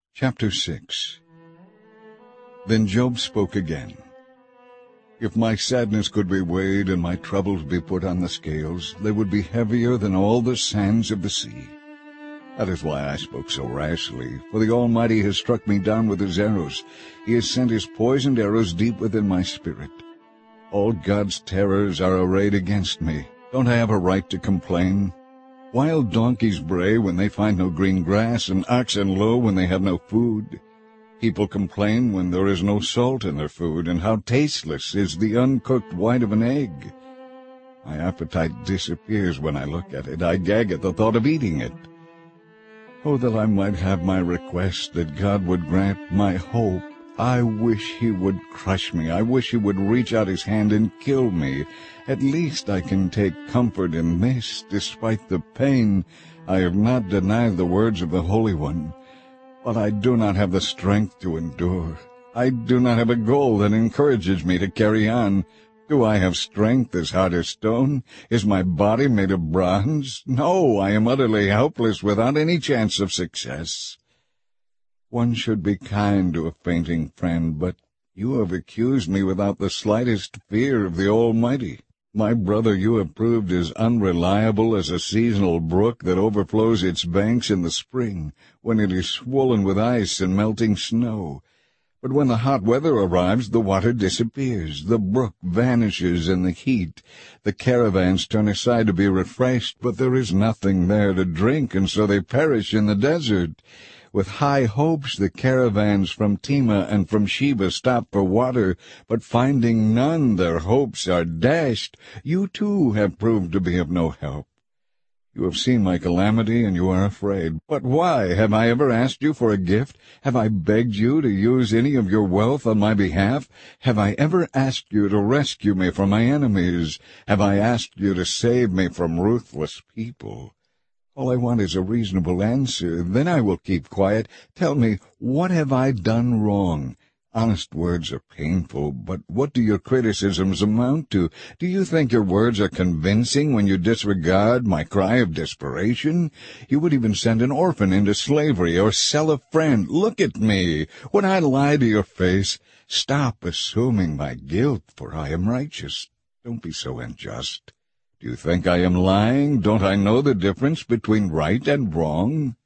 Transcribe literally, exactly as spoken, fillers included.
Chapter six. Then Job spoke again. If my sadness could be weighed and my troubles be put on the scales, they would be heavier than all the sands of the sea. That is why I spoke so rashly, for the Almighty has struck me down with his arrows. He has sent his poisoned arrows deep within my spirit. All God's terrors are arrayed against me. Don't I have a right to complain? Wild donkeys bray when they find no green grass, and oxen low when they have no food. People complain when there is no salt in their food, and how tasteless is the uncooked white of an egg. My appetite disappears when I look at it. I gag at the thought of eating it. Oh, that I might have my request, that God would grant my hope. I wish he would crush me. I wish he would reach out his hand and kill me. At least I can take comfort in this. Despite the pain, I have not denied the words of the Holy One. But I do not have the strength to endure. I do not have a goal that encourages me to carry on. Do I have strength as hard as stone? Is my body made of bronze? No, I am utterly helpless without any chance of success. One should be kind to a fainting friend, but you have accused me without the slightest fear of the Almighty. My brother, you have proved as unreliable as a seasonal brook that overflows its banks in the spring, when it is swollen with ice and melting snow. But when the hot weather arrives, the water disappears, the brook vanishes in the heat. The caravans turn aside to be refreshed, but there is nothing there to drink, and so they perish in the desert. With high hopes the caravans from Tema and from Sheba stop for water, but finding none, their hopes are dashed. You too have proved to be of no help. You have seen my calamity, and you are afraid. But why? Have I ever asked you for a gift? Have I begged you to use any of your wealth on my behalf? Have I ever asked you to rescue me from my enemies? Have I asked you to save me from ruthless people? All I want is a reasonable answer. Then I will keep quiet. Tell me, what have I done wrong? Honest words are painful, but what do your criticisms amount to? Do you think your words are convincing when you disregard my cry of desperation? You would even send an orphan into slavery or sell a friend. Look at me. Would I lie to your face? Stop assuming my guilt, for I am righteous. Don't be so unjust. Do you think I am lying? Don't I know the difference between right and wrong?